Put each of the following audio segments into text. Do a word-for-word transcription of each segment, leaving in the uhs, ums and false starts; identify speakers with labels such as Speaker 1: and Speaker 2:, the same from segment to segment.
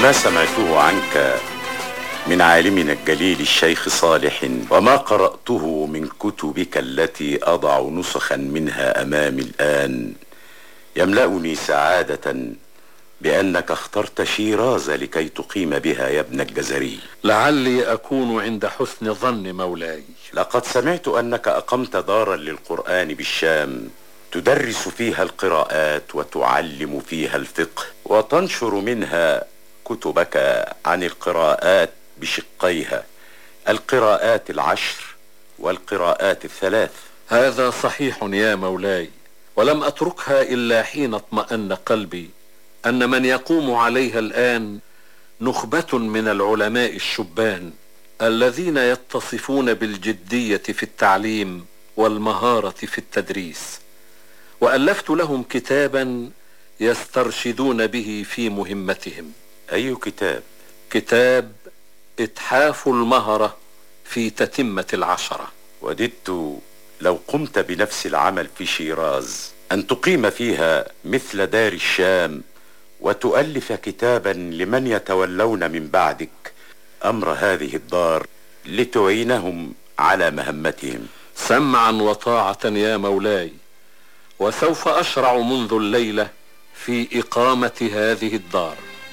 Speaker 1: ما سمعته عنك من عالمنا الجليل الشيخ صالح وما قرأته من كتبك التي أضع نسخا منها أمامي الآن يملأني سعادة بأنك اخترت شيراز لكي تقيم بها يا ابن الجزري.
Speaker 2: لعلي أكون عند حسن ظن مولاي.
Speaker 1: لقد سمعت أنك أقمت دارا للقرآن بالشام تدرس فيها القراءات وتعلم فيها الفقه وتنشر منها كتبك عن القراءات بشقيها، القراءات العشر والقراءات الثلاث.
Speaker 2: هذا صحيح يا مولاي، ولم أتركها إلا حين اطمأن قلبي أن من يقوم عليها الآن نخبة من العلماء الشبان الذين يتصفون بالجدية في التعليم والمهارة في التدريس، وألفت لهم كتابا يسترشدون به في مهمتهم.
Speaker 1: أي كتاب؟
Speaker 2: كتاب إتحاف المهرة في تتمة العشرة.
Speaker 1: وددت لو قمت بنفس العمل في شيراز أن تقيم فيها مثل دار الشام وتؤلف كتابا لمن يتولون من بعدك أمر هذه الدار لتعينهم على مهمتهم.
Speaker 2: سمعا وطاعة يا مولاي، وسوف أشرع منذ الليلة في إقامة هذه الدار.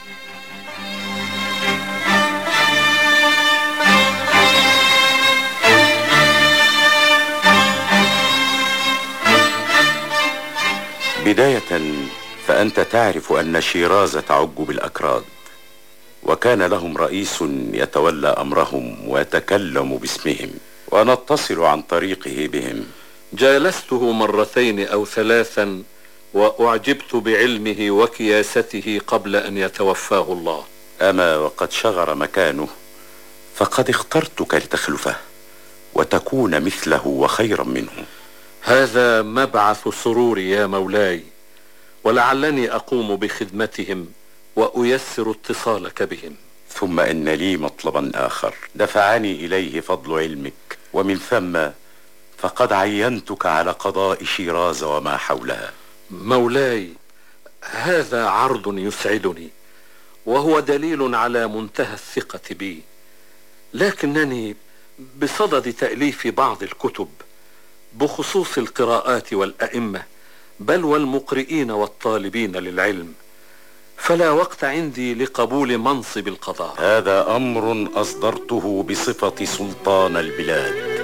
Speaker 1: بداية فأنت تعرف أن شيراز تعج بالأكراد، وكان لهم رئيس يتولى أمرهم ويتكلم باسمهم ونتصل عن طريقه بهم.
Speaker 2: جالسته مرتين أو ثلاثا وأعجبت بعلمه وكياسته قبل أن يتوفاه الله.
Speaker 1: أما وقد شغر مكانه فقد اخترتك لتخلفه وتكون مثله وخيرا منه.
Speaker 2: هذا مبعث سروري يا مولاي، ولعلني أقوم بخدمتهم وأيسر اتصالك بهم.
Speaker 1: ثم إن لي مطلبا آخر دفعني إليه فضل علمك، ومن ثم فقد عينتك على قضاء شيراز وما حولها.
Speaker 2: مولاي، هذا عرض يسعدني وهو دليل على منتهى الثقة بي، لكنني بصدد تأليف بعض الكتب بخصوص القراءات والأئمة بل والمقرئين والطالبين للعلم، فلا وقت عندي لقبول منصب القضاء.
Speaker 1: هذا أمر أصدرته بصفة سلطان البلاد.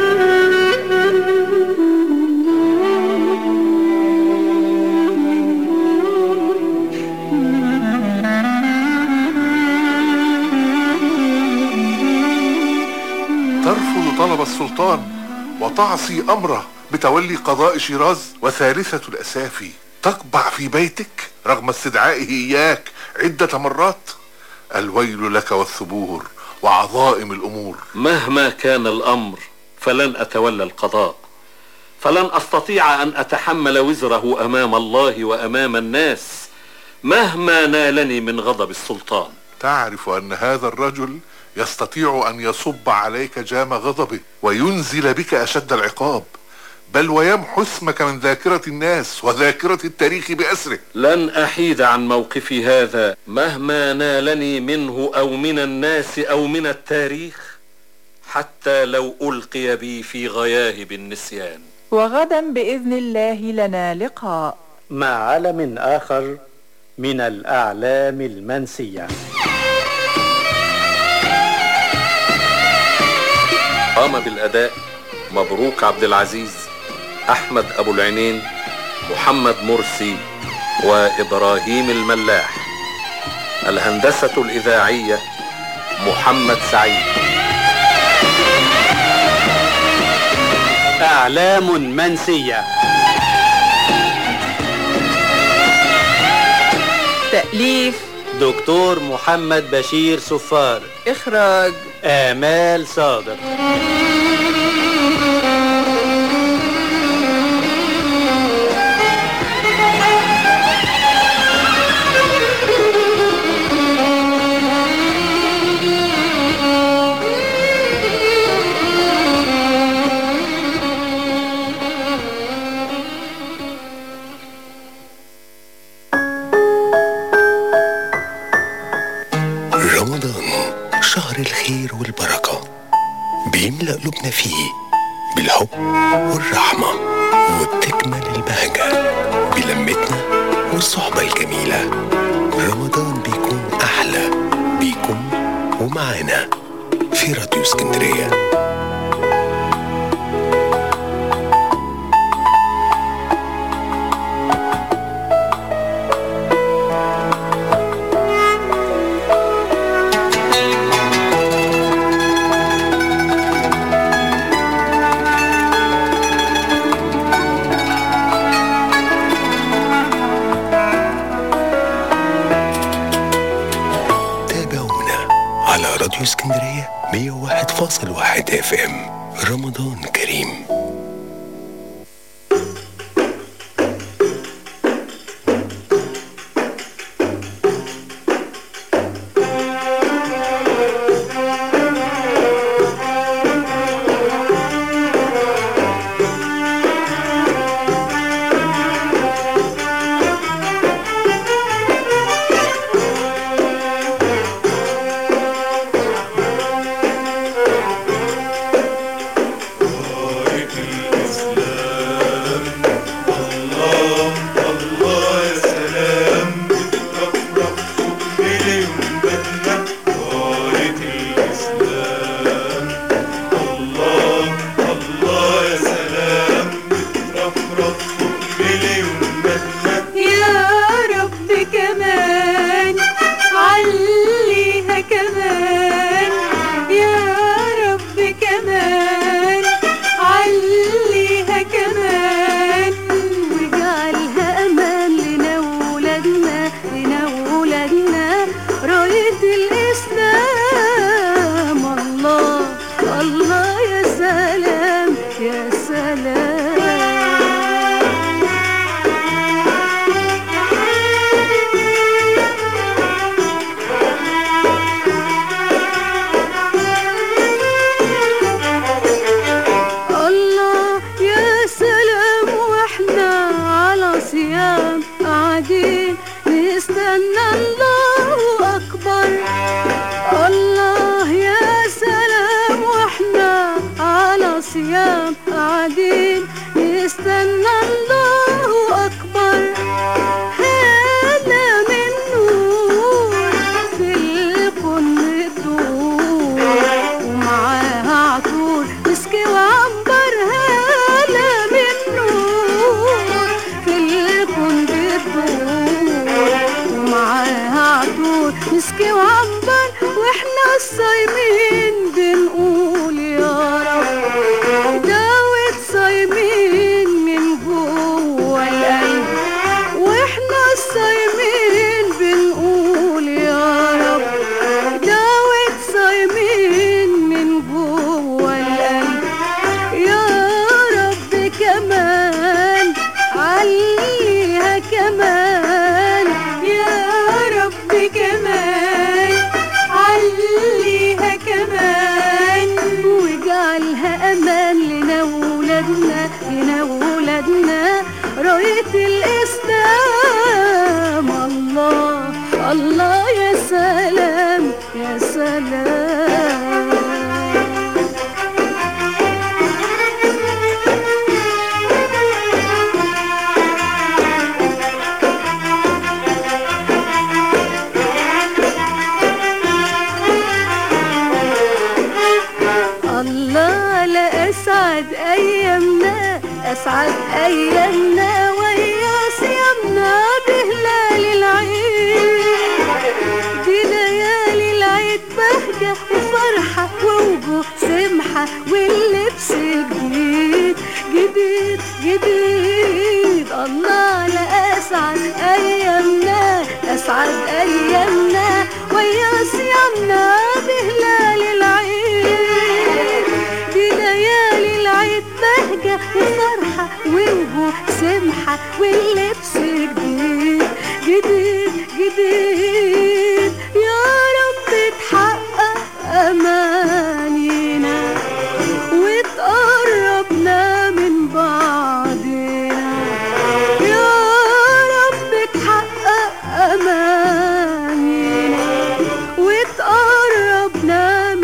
Speaker 3: ترفض طلب السلطان وتعصي أمره بتولي قضاء شيراز، وثالثة الأسافي تقبع في بيتك رغم استدعائه إياك عدة مرات. الويل لك والثبور وعظائم الأمور.
Speaker 2: مهما كان الأمر فلن أتولى القضاء، فلن أستطيع أن أتحمل وزره أمام الله وأمام الناس مهما نالني من غضب السلطان.
Speaker 3: تعرف أن هذا الرجل يستطيع أن يصب عليك جام غضبه وينزل بك أشد العقاب، بل ويمحو اسمك من ذاكرة الناس وذاكرة التاريخ بأسره.
Speaker 2: لن أحيد عن موقفي هذا مهما نالني منه أو من الناس أو من التاريخ، حتى لو ألقي بي في غياهب النسيان.
Speaker 4: وغدا بإذن الله لنا لقاء
Speaker 5: مع علم آخر من الأعلام المنسية.
Speaker 2: قام بالأداء مبروك عبد العزيز، أحمد أبو العينين، محمد مرسي، وإبراهيم الملاح. الهندسة الإذاعية محمد سعيد.
Speaker 5: أعلام منسية.
Speaker 4: تأليف
Speaker 5: دكتور محمد بشير صفار.
Speaker 4: إخراج
Speaker 5: آمال صادق.
Speaker 6: قلوبنا فيه بالحب والرحمة، وبتكمل البهجة بلمتنا والصحبة الجميلة. رمضان بيكون أحلى بيكم ومعانا في راديو اسكندرية. راديو اسكندرية مية وواحد فاصل واحد اف ام. رمضان كريم.
Speaker 7: أسعد أيامنا ويا صيامنا بهلال العيد، دي ليالي العيد بهجة وفرحة ووجوه سمحة واللبس جديد جديد جديد. الله على أسعد أيامنا، أسعد أيامنا ويا صيامنا بهلال العيد، دي ليالي العيد بهجة وفرحة ووجوه سمحة واللبس جديد جديد جديد. يا رب تحقق أمانينا وتقربنا من بعضنا، يا رب تحقق أمانينا وتقربنا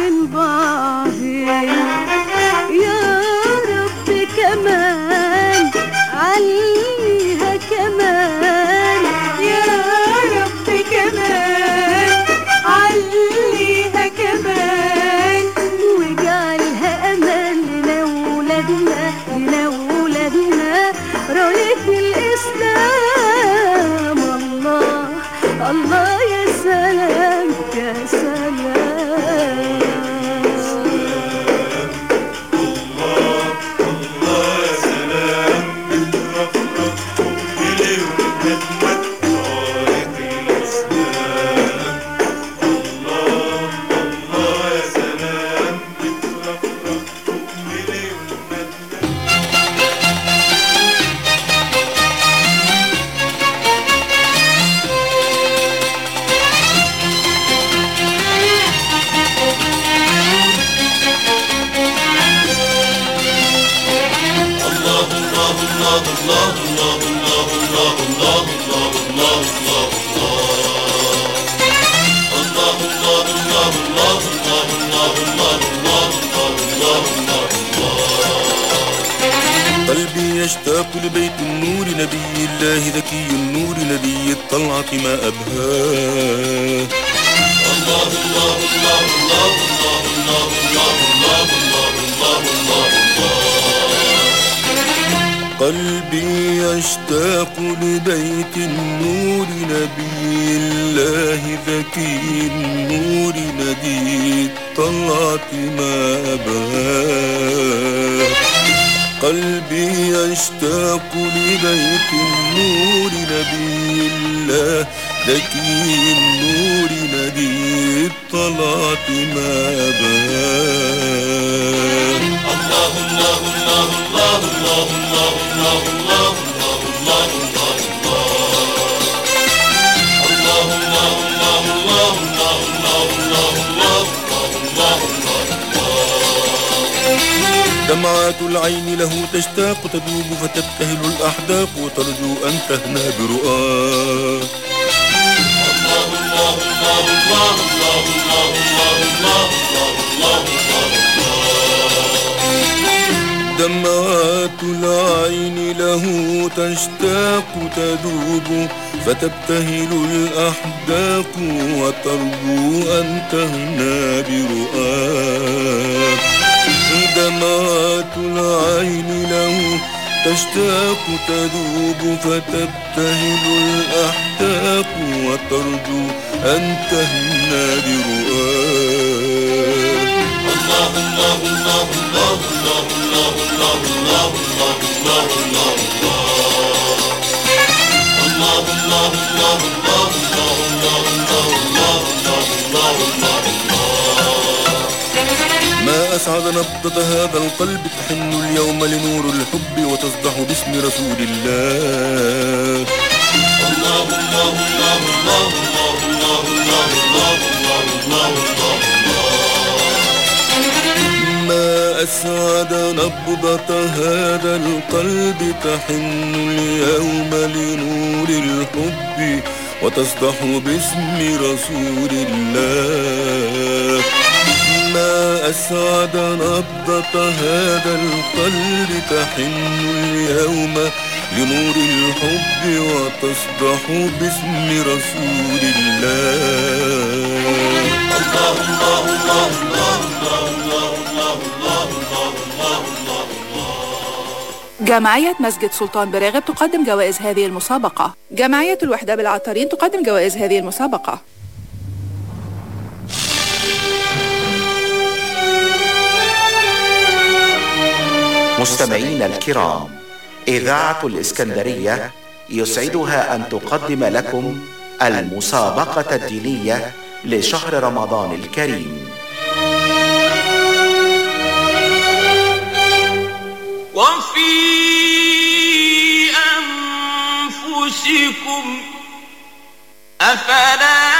Speaker 7: عليها كمان يا رب كمان عليها كمان واجعلها أمان لنا وولادنا لنا وولادنا راية الإسلام الله الله يا سلام يا سلام
Speaker 8: قلبي يشتاق لبيت النور نبي الله ذكي النور نبي الطلعة ما أبهاه الله الله الله الله الله الله الله الله الله قلبي يشتاق لبيت النور نبي الله ذكي النور نبي الطلعة ما أبهاه قلبي يشتاق لبيت النور نبي الله ذكي النور نبي الطلعة ما أبهاه الله الله الله الله الله الله الله الله الله الله الله الله دمعات العين له تشتاق تذوب فتبتهل الأحداق وترجو أن تهنى برؤاه الله الله الله الله الله الله الله الله دمعات العين له تشتاق تذوب فتبتهل الأحداق وترجو أن تهنى برؤاه دمعات العين له تشتاق تذوب فتبتهل الأحداق وترجو أن تهنى برؤاه الله الله الله الله الله الله الله الله الله الله الله الله الله ما أسعد نبضة هذا القلب تحن اليوم لنور الحب وتصدح باسم رسول الله الله الله الله الله الله الله الله الله ما أسعد نبضة هذا القلب تحن اليوم لنور الحب وتصدح باسم رسول الله ما أسعد نبضة هذا القلب تحن اليوم لنور الحب وتصدح باسم رسول الله الله الله الله الله
Speaker 4: جمعية مسجد سلطان براغب تقدم جوائز هذه المسابقة. جمعية الوحدة بالعطارين تقدم جوائز هذه المسابقة.
Speaker 9: مستمعين الكرام، إذاعة الإسكندرية يسعدها أن تقدم لكم المسابقة الدينية لشهر رمضان الكريم.
Speaker 10: وفي أنفسكم أفلا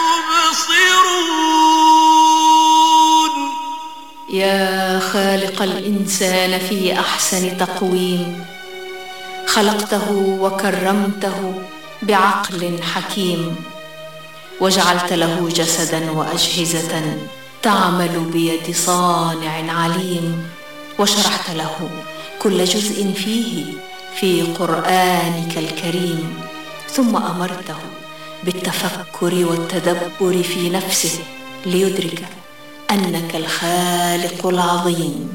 Speaker 10: تبصرون.
Speaker 11: يا خالق الإنسان في أحسن تقويم، خلقته وكرمته بعقل حكيم، وجعلت له جسدا وأجهزة تعمل بيد صانع عليم، وشرحت له كل جزء فيه في قرآنك الكريم، ثم أمرته بالتفكر والتدبر في نفسه ليدرك أنك الخالق العظيم.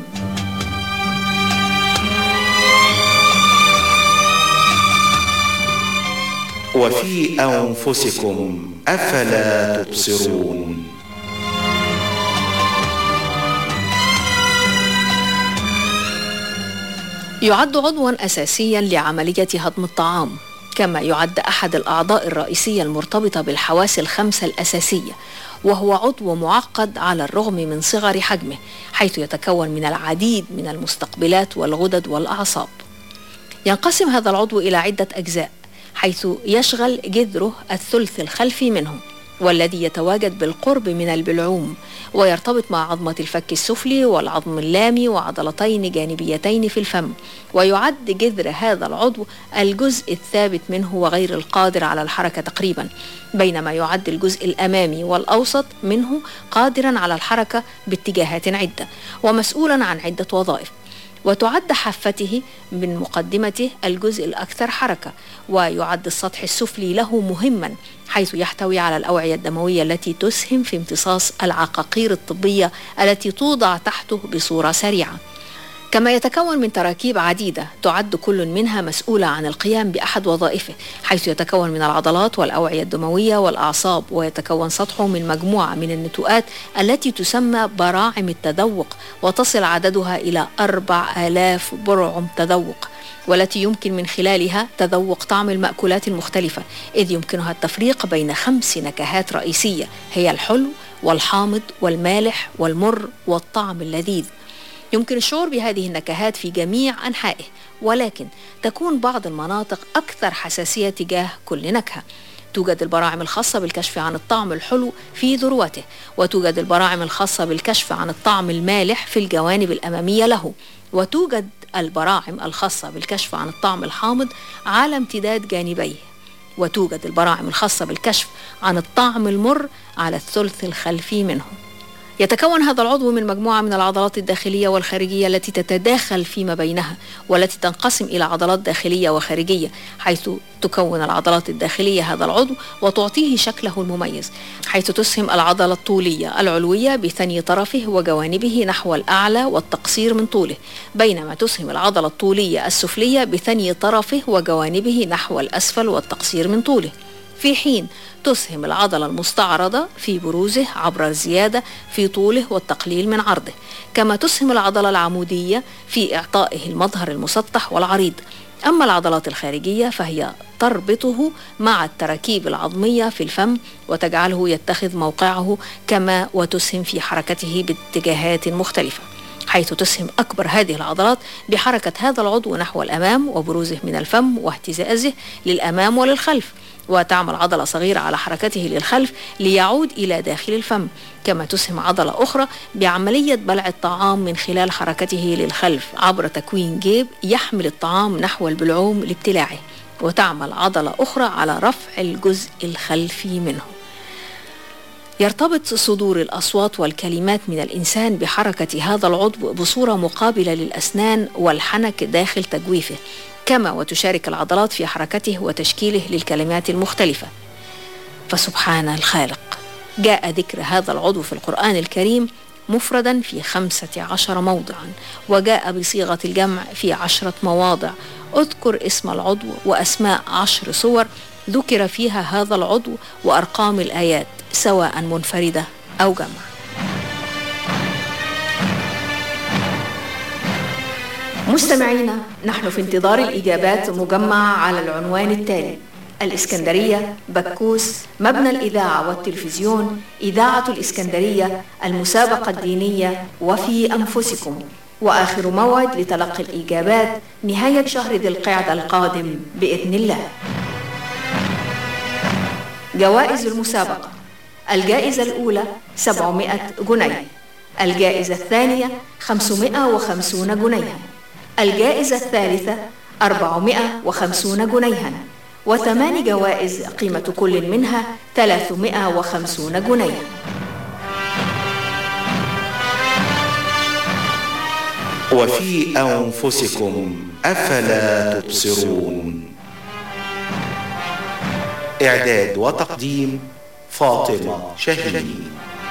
Speaker 9: وفي أنفسكم أفلا تبصرون.
Speaker 11: يعد عضواً أساسياً لعملية هضم الطعام، كما يعد أحد الأعضاء الرئيسية المرتبطة بالحواس الخمسة الأساسية، وهو عضو معقد على الرغم من صغر حجمه، حيث يتكون من العديد من المستقبلات والغدد والأعصاب. ينقسم هذا العضو إلى عدة أجزاء، حيث يشغل جذره الثلث الخلفي منه، والذي يتواجد بالقرب من البلعوم، ويرتبط مع عظمة الفك السفلي والعظم اللامي وعضلتين جانبيتين في الفم. ويعد جذر هذا العضو الجزء الثابت منه وغير القادر على الحركة تقريبا، بينما يعد الجزء الأمامي والأوسط منه قادرا على الحركة باتجاهات عدة ومسؤولا عن عدة وظائف. وتعد حافته من مقدمته الجزء الأكثر حركة، ويعد السطح السفلي له مهما، حيث يحتوي على الأوعية الدموية التي تسهم في امتصاص العقاقير الطبية التي توضع تحته بصورة سريعة. كما يتكون من تراكيب عديدة تعد كل منها مسؤولة عن القيام بأحد وظائفه، حيث يتكون من العضلات والأوعية الدموية والأعصاب، ويتكون سطحه من مجموعة من النتوءات التي تسمى براعم التذوق، وتصل عددها إلى أربع آلاف برعم تذوق، والتي يمكن من خلالها تذوق طعم المأكولات المختلفة، إذ يمكنها التفريق بين خمس نكهات رئيسية هي الحلو والحامض والمالح والمر والطعم اللذيذ. يمكن الشعور بهذه النكهات في جميع أنحائه، ولكن تكون بعض المناطق أكثر حساسية تجاه كل نكهة. توجد البراعم الخاصة بالكشف عن الطعم الحلو في ذروته، وتوجد البراعم الخاصة بالكشف عن الطعم المالح في الجوانب الأمامية له، وتوجد البراعم الخاصة بالكشف عن الطعم الحامض على امتداد جانبيه، وتوجد البراعم الخاصة بالكشف عن الطعم المر على الثلث الخلفي منه. يتكون هذا العضو من مجموعة من العضلات الداخلية والخارجية التي تتداخل فيما بينها، والتي تنقسم إلى عضلات داخلية وخارجية، حيث تكون العضلات الداخلية هذا العضو وتعطيه شكله المميز، حيث تسهم العضلة الطولية العلوية بثني طرفه وجوانبه نحو الأعلى والتقصير من طوله، بينما تسهم العضلة الطولية السفلية بثني طرفه وجوانبه نحو الأسفل والتقصير من طوله، في حين تسهم العضلة المستعرضة في بروزه عبر الزيادة في طوله والتقليل من عرضه، كما تسهم العضلة العمودية في إعطائه المظهر المسطح والعريض. أما العضلات الخارجية فهي تربطه مع التراكيب العظمية في الفم وتجعله يتخذ موقعه، كما وتسهم في حركته باتجاهات مختلفة، حيث تسهم أكبر هذه العضلات بحركة هذا العضو نحو الأمام وبروزه من الفم واهتزازه للأمام وللخلف، وتعمل عضلة صغيرة على حركته للخلف ليعود إلى داخل الفم، كما تسهم عضلة أخرى بعملية بلع الطعام من خلال حركته للخلف عبر تكوين جيب يحمل الطعام نحو البلعوم لابتلاعه، وتعمل عضلة أخرى على رفع الجزء الخلفي منه. يرتبط صدور الأصوات والكلمات من الإنسان بحركة هذا العضو بصورة مقابلة للأسنان والحنك داخل تجويفه، كما وتشارك العضلات في حركته وتشكيله للكلمات المختلفة. فسبحان الخالق، جاء ذكر هذا العضو في القرآن الكريم مفردا في خمسة عشر موضعا، وجاء بصيغة الجمع في عشرة مواضع. اذكر اسم العضو وأسماء عشر صور ذكر فيها هذا العضو وأرقام الآيات سواء منفردة أو جمع. مستمعينا، نحن في انتظار الإجابات مجمعة على العنوان التالي: الإسكندرية، بكوس، مبنى الإذاعة والتلفزيون، إذاعة الإسكندرية، المسابقة الدينية، وفي أنفسكم. وآخر موعد لتلقي الإجابات نهاية شهر ذي القعدة القادم بإذن الله. جوائز المسابقة: الجائزة الأولى سبعمائة جنيه، الجائزة الثانية خمسمائة وخمسين جنيها، الجائزة الثالثة أربعمائة وخمسين جنيها، وثمان جوائز قيمة كل منها ثلاثمائة وخمسين جنيها.
Speaker 9: وفي أنفسكم أفلا تبصرون. إعداد وتقديم فاطمة شاهين.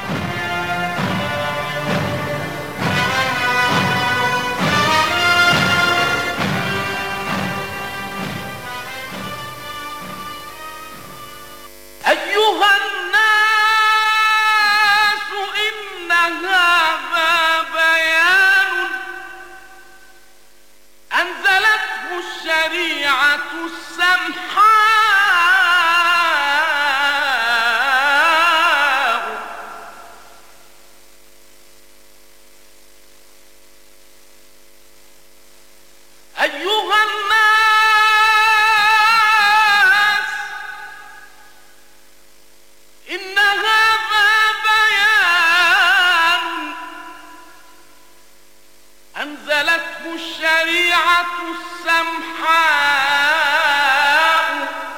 Speaker 10: أيها الناس إن هذا بيان أنزلته الشريعة السمحاء. أيها الناس إن هذا بيان أنزلته الشريعة السمحاء.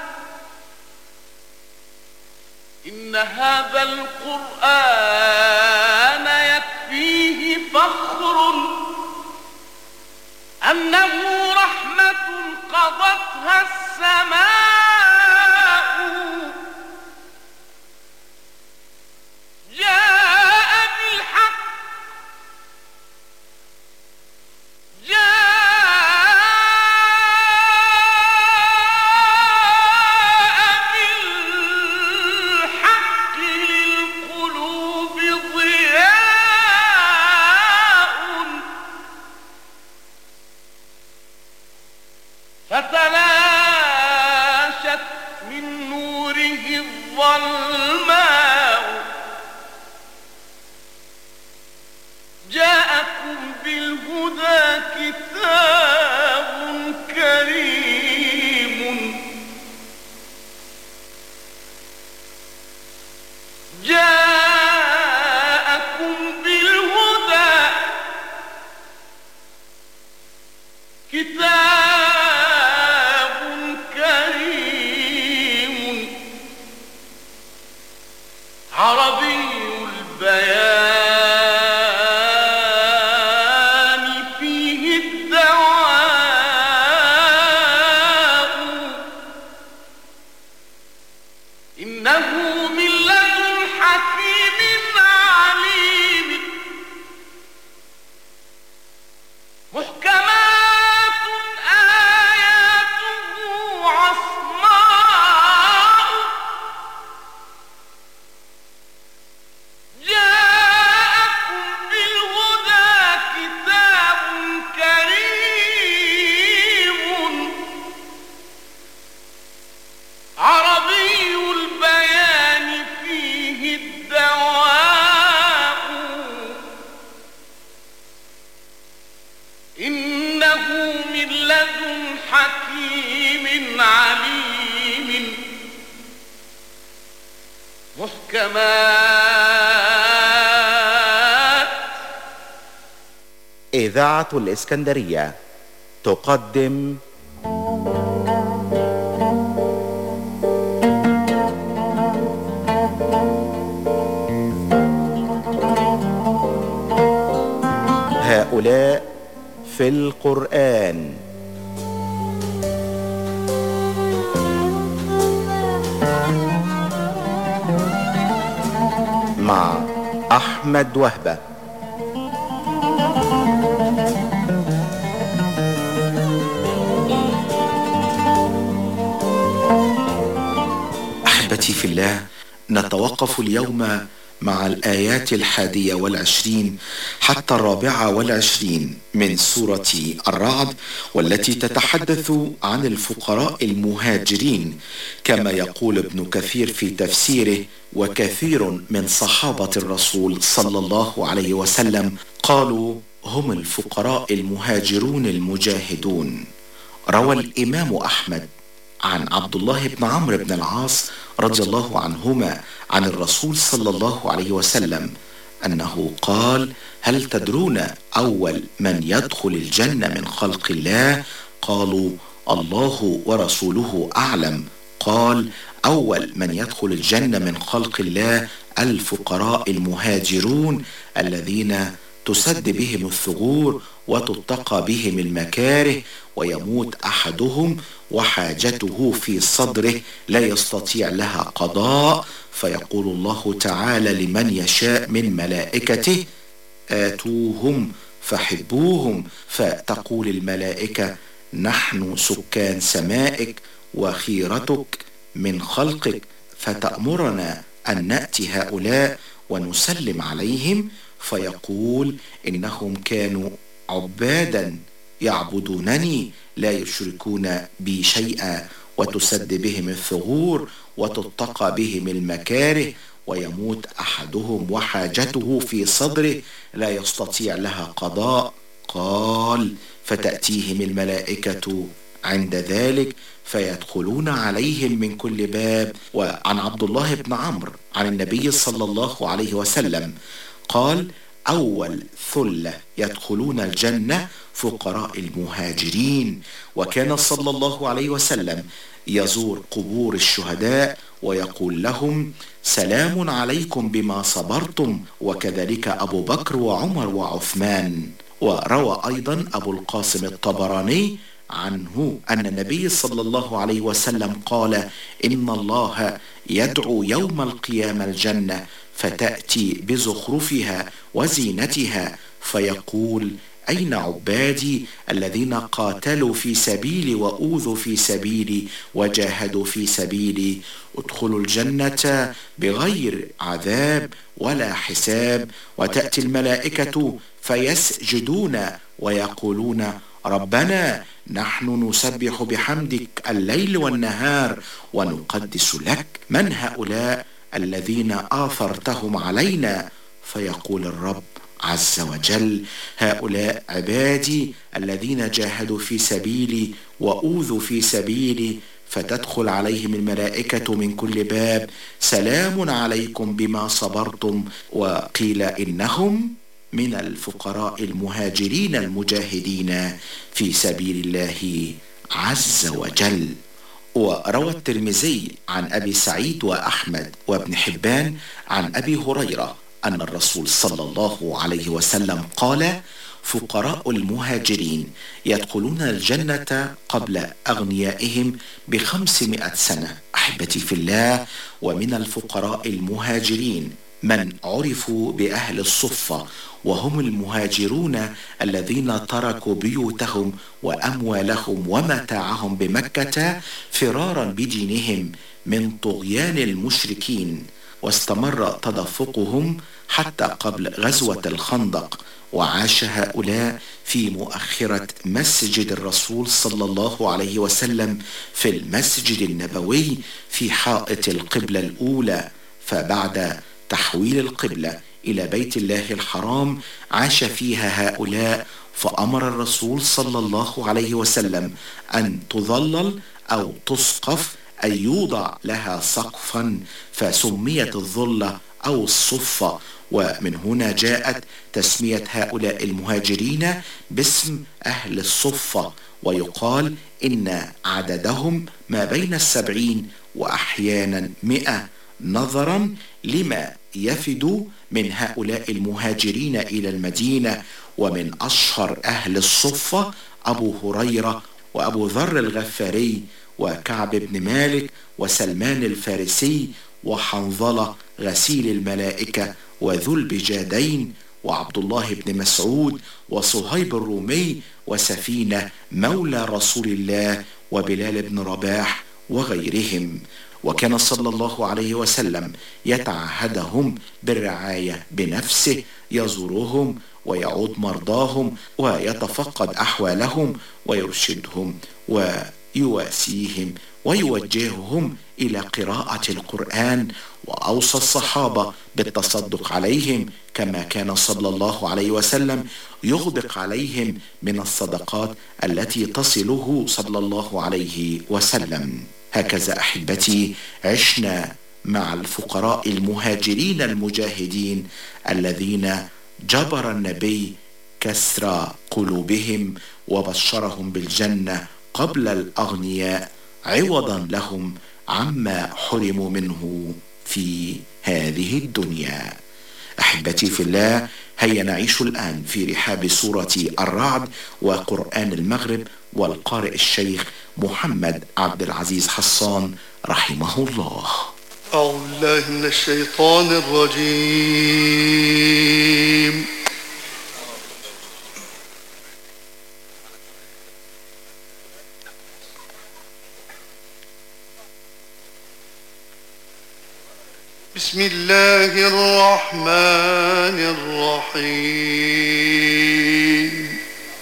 Speaker 10: إن هذا القرآن يكفيه فخر أنه رحمة قضتها السماء. جاء بالحق جاء بالحق للقلوب ضياء فتلاشت من نوره الظلماء. جاءكم بالهدى كتاب كريم جاءكم بالهدى كتاب كريم عربي البيان فيه الدواء. إنه من لدن حكيم عليم محكمات آياته عصماء. جاءكم بالهدى كتاب كريم عربي البيان فيه الدواء. إنه من لدن حكيم عليم محكمات.
Speaker 9: إذاعة الإسكندرية تقدم هؤلاء في القرآن. مع أحمد وهبة. أحبتي في الله، نتوقف اليوم مع الآيات الحادية والعشرين حتى الرابعة والعشرين من سورة الرعد، والتي تتحدث عن الفقراء المهاجرين، كما يقول ابن كثير في تفسيره: وكثير من صحابة الرسول صلى الله عليه وسلم قالوا هم الفقراء المهاجرون المجاهدون. روى الإمام أحمد عن عبد الله بن عمرو بن العاص رضي الله عنهما عن الرسول صلى الله عليه وسلم أنه قال: هل تدرون أول من يدخل الجنة من خلق الله؟ قالوا: الله ورسوله أعلم. قال: أول من يدخل الجنة من خلق الله الفقراء المهاجرون الذين تسد بهم الثغور وتتقى بهم المكاره، ويموت أحدهم وحاجته في صدره لا يستطيع لها قضاء، فيقول الله تعالى لمن يشاء من ملائكته: آتوهم فحبوهم، فتقول الملائكة: نحن سكان سمائك وخيرتك من خلقك، فتأمرنا أن نأتي هؤلاء ونسلم عليهم. فيقول: إنهم كانوا عبادا يعبدونني لا يشركون بي شيئا، وتسد بهم الثغور وتتقى بهم المكاره، ويموت أحدهم وحاجته في صدره لا يستطيع لها قضاء. قال: فتأتيهم الملائكة عند ذلك فيدخلون عليهم من كل باب. وعن عبد الله بن عمرو عن النبي صلى الله عليه وسلم قال: أول ثلة يدخلون الجنة فقراء المهاجرين. وكان صلى الله عليه وسلم يزور قبور الشهداء ويقول لهم: سلام عليكم بما صبرتم. وكذلك أبو بكر وعمر وعثمان. وروى أيضا أبو القاسم الطبراني عنه أن النبي صلى الله عليه وسلم قال: إن الله يدعو يوم القيامة الجنة فتأتي بزخرفها وزينتها، فيقول: أين عبادي الذين قاتلوا في سبيلي وأوذوا في سبيلي وجاهدوا في سبيلي؟ ادخلوا الجنة بغير عذاب ولا حساب. وتأتي الملائكة فيسجدون ويقولون: ربنا نحن نسبح بحمدك الليل والنهار ونقدس لك. من هؤلاء الذين آثرتهم علينا؟ فيقول الرب عز وجل: هؤلاء عبادي الذين جاهدوا في سبيلي وأوذوا في سبيلي. فتدخل عليهم الملائكة من كل باب: سلام عليكم بما صبرتم. وقيل إنهم من الفقراء المهاجرين المجاهدين في سبيل الله عز وجل. وروى الترمذي عن أبي سعيد وأحمد وابن حبان عن أبي هريرة أن الرسول صلى الله عليه وسلم قال: فقراء المهاجرين يدخلون الجنة قبل أغنيائهم بخمسمائة سنة. أحبتي في الله، ومن الفقراء المهاجرين من عرفوا بأهل الصفة، وهم المهاجرون الذين تركوا بيوتهم وأموالهم ومتاعهم بمكة فرارا بدينهم من طغيان المشركين، واستمر تدفقهم حتى قبل غزوة الخندق. وعاش هؤلاء في مؤخرة مسجد الرسول صلى الله عليه وسلم في المسجد النبوي في حائط القبلة الأولى. فبعد تحويل القبلة إلى بيت الله الحرام عاش فيها هؤلاء، فأمر الرسول صلى الله عليه وسلم أن تظلل أو تسقف، أي يوضع لها سقفا، فسميت الظلة أو الصفة. ومن هنا جاءت تسمية هؤلاء المهاجرين باسم أهل الصفة. ويقال إن عددهم ما بين السبعين وأحيانا مئة، نظرا لما يفد من هؤلاء المهاجرين إلى المدينة. ومن أشهر أهل الصفة أبو هريرة وأبو ذر الغفاري وكعب بن مالك وسلمان الفارسي وحنظلة غسيل الملائكة وذو البجادين وعبد الله بن مسعود وصهيب الرومي وسفينة مولى رسول الله وبلال بن رباح وغيرهم. وكان صلى الله عليه وسلم يتعهدهم بالرعاية بنفسه، يزورهم ويعود مرضاهم ويتفقد أحوالهم ويرشدهم ويواسيهم ويوجههم إلى قراءة القرآن. وأوصى الصحابة بالتصدق عليهم، كما كان صلى الله عليه وسلم يغدق عليهم من الصدقات التي تصله صلى الله عليه وسلم. هكذا أحبتي عشنا مع الفقراء المهاجرين المجاهدين الذين جبر النبي كسر قلوبهم وبشرهم بالجنة قبل الأغنياء، عوضا لهم عما حرموا منه في هذه الدنيا. أحبتي في الله، هيا نعيش الآن في رحاب سورة الرعد وقرآن المغرب، والقارئ الشيخ محمد عبد العزيز حسان رحمه الله.
Speaker 12: أعوذ بالله من الشيطان الرجيم. بسم الله الرحمن الرحيم.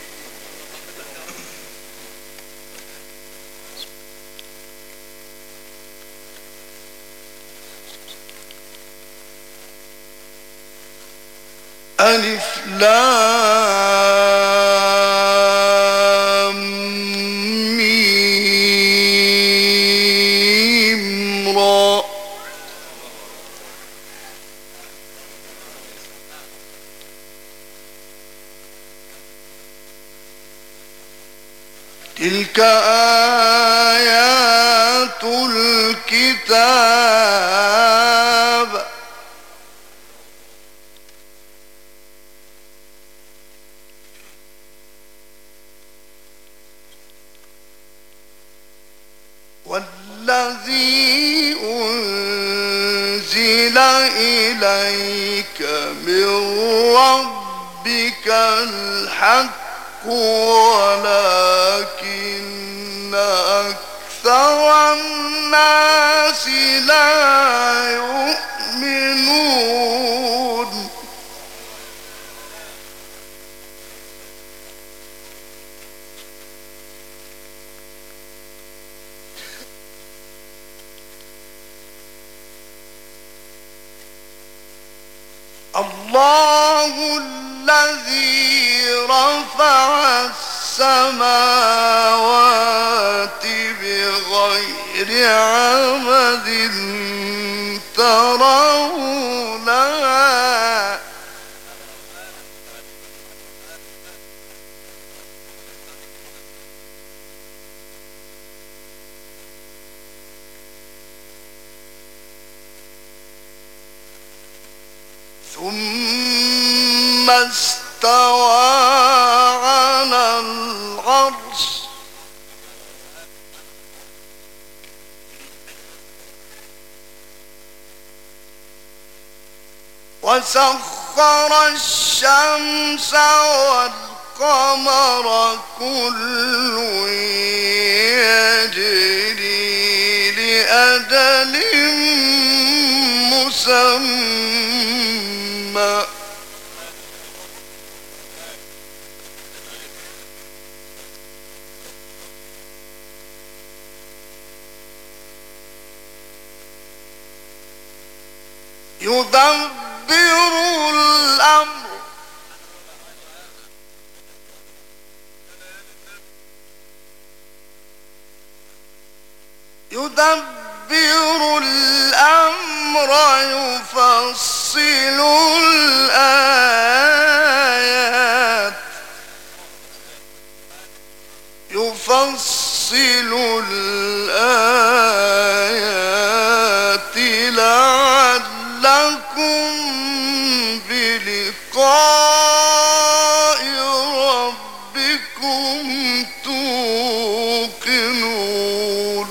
Speaker 12: ألف لام ميم را. تلك آيات الكتاب والذي أنزل إليك من ربك الحق ولكن أكثر الناس لا يؤمنون. الله الذي رفع السماوات بغير عمد ترونها ثم استوى على العرش وسخر الشمس والقمر كل يجري لأجل مسمى يدبر الأمر يدبر الأمر يفصل الآيات يفصل الآيات لعلكم بلقاء ربكم توقنون.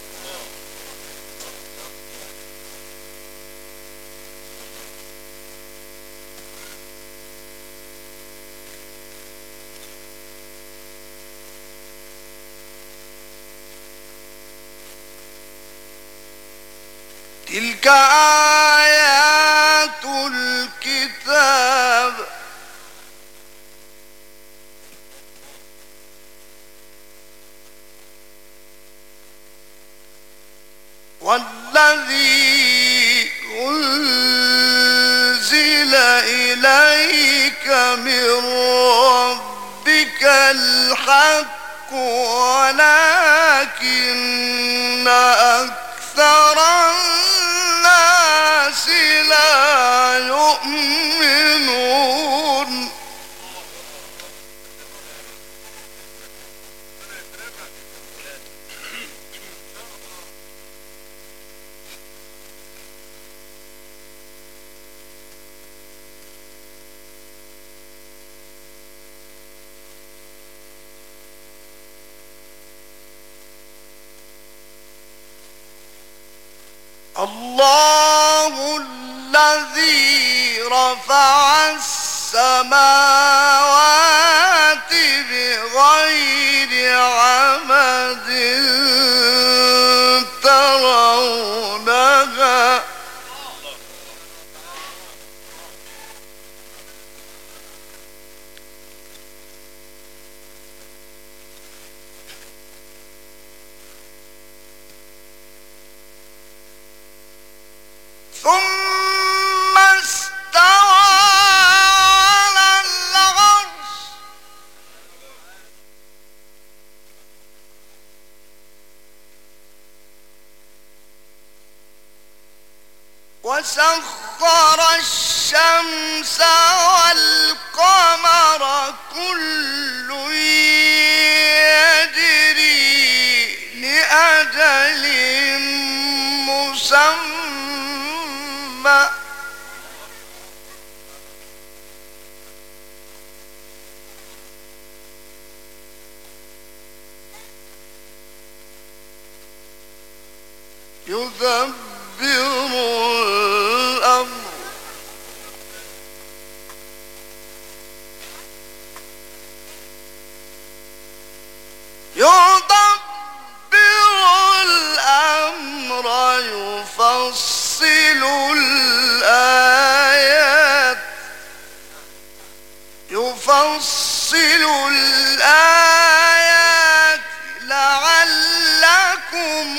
Speaker 12: تلك آيات الكتاب والذي أنزل إليك من ربك الحق ولكن أكثر الناس لا يؤمنون. الله الذي رفع السماوات بغير عمد ترونها ثم استوى على العرش وسخر الشمس والقمر كل يجري لأجل مسمى يدبر الأمر يدبر الأمر يفصل الآيات يفصل الآيات لعلكم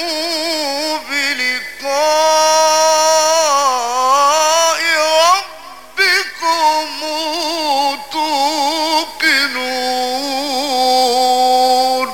Speaker 12: بلقاء ربكم توقنون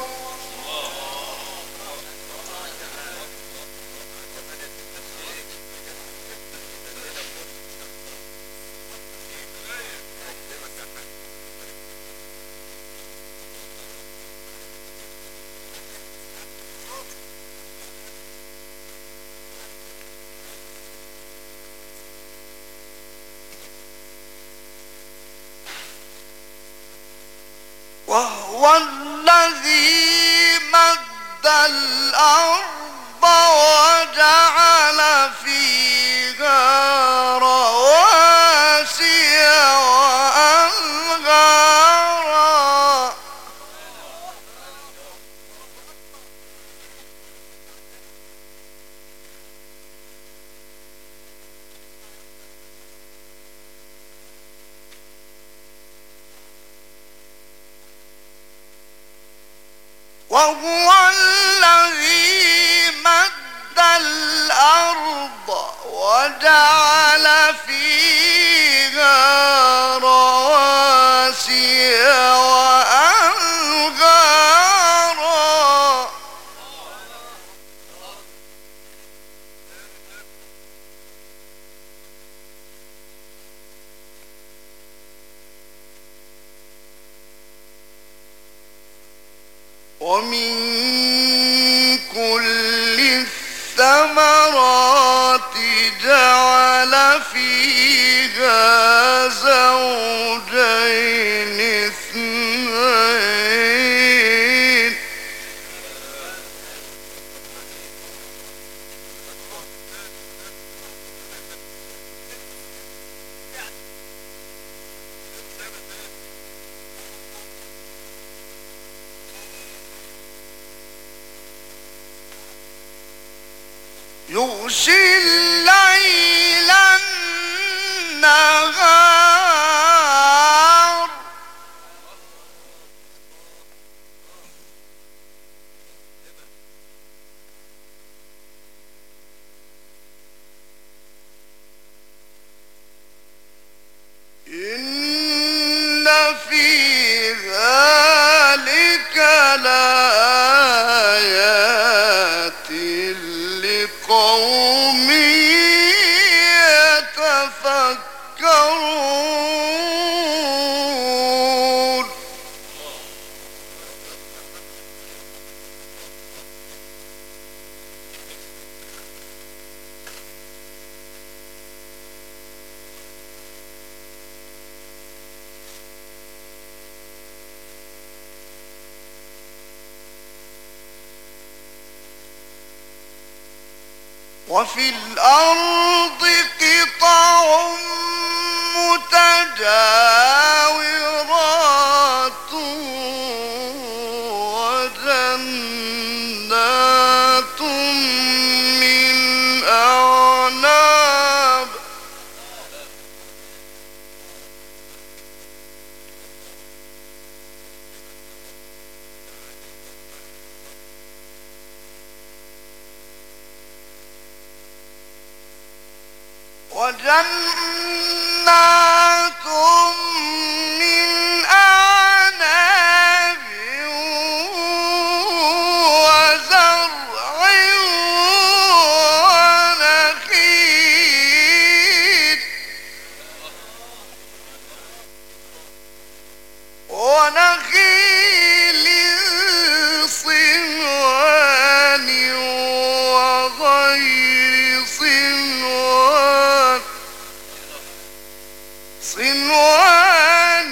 Speaker 12: وهو الذي مد الأرض وجعل فيها رواسي وأنهارا وهو الذي مد الأرض وجعل فيها رواسي وأنهارا ومن كل الثمرات جعل فيها زوجين اثنين يغشي الليل النهار إن في ذلك لآيات لقوم وفي الأرض قطع متجاورات وجنات من أعناب وجنات من أعناب وزرع ونخيل ونخيل صنوان وغير صنوان صنوان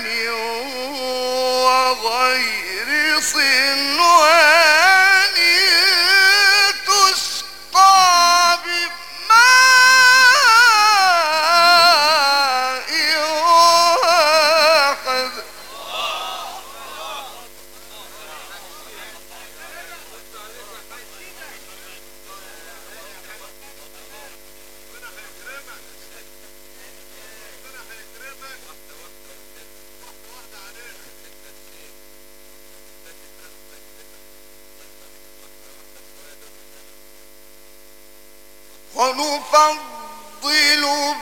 Speaker 12: وغير صنوان تسقى بماء واحد ونفضل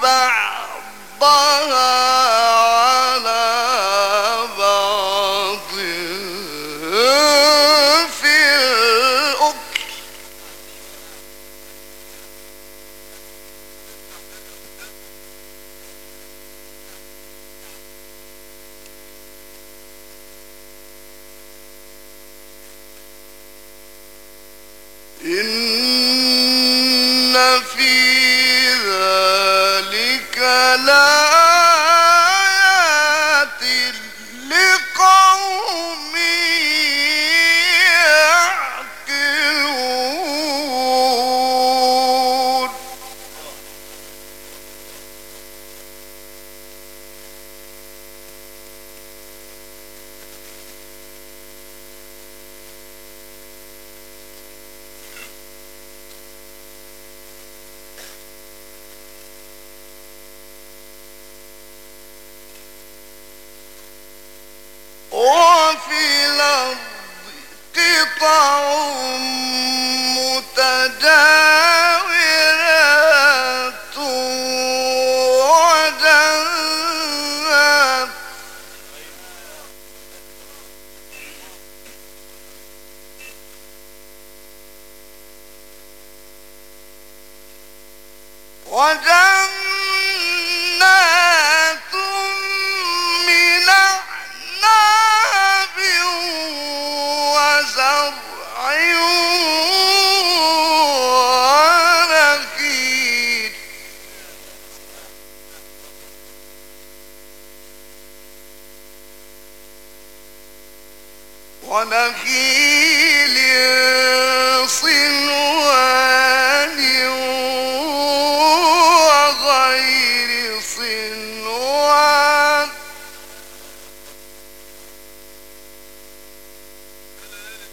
Speaker 12: بعضها على بعض في الأكل إن في ذلك لآيات لقوم يعقلون وفي الأرض قطع متجاورات وجنات وجنات من أعناب وزرع ونخيل ونخيل